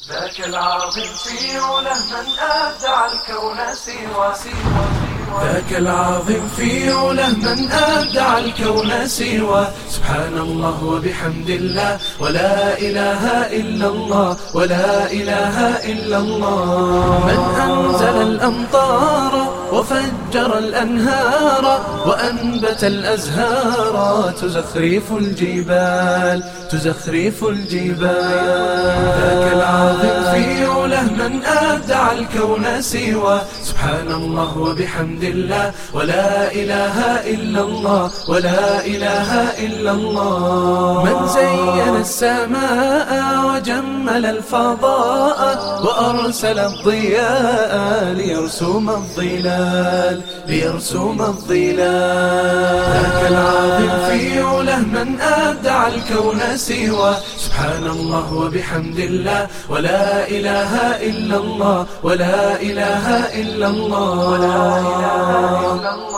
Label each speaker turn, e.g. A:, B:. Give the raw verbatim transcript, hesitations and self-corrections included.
A: ذاك العظيم في عله من أبدع الكون سوى سوى ذاك العظيم في عله من أبدع الكون سوى سبحان الله وبحمد الله ولا إله إلا الله ولا إله إلا الله. من أنزل الأمطار وفجر الأنهار وأنبت الأزهار تزخرف الجبال تزخرف الجبال. ذاك العظيم في عله من أبدع الكون سوى سبحان الله وبحمد الله ولا إله إلا الله ولا إله إلا الله. من زين السماء وجمل الفضاء وأرسل الضياء ليرسم الظلال ليرسم الظلال. ذاك العظيم في عله من أبدع الكون سوى سبحان الله وبحمد الله ولا إله إلا الله ولا إله إلا الله ولا إله إلا الله.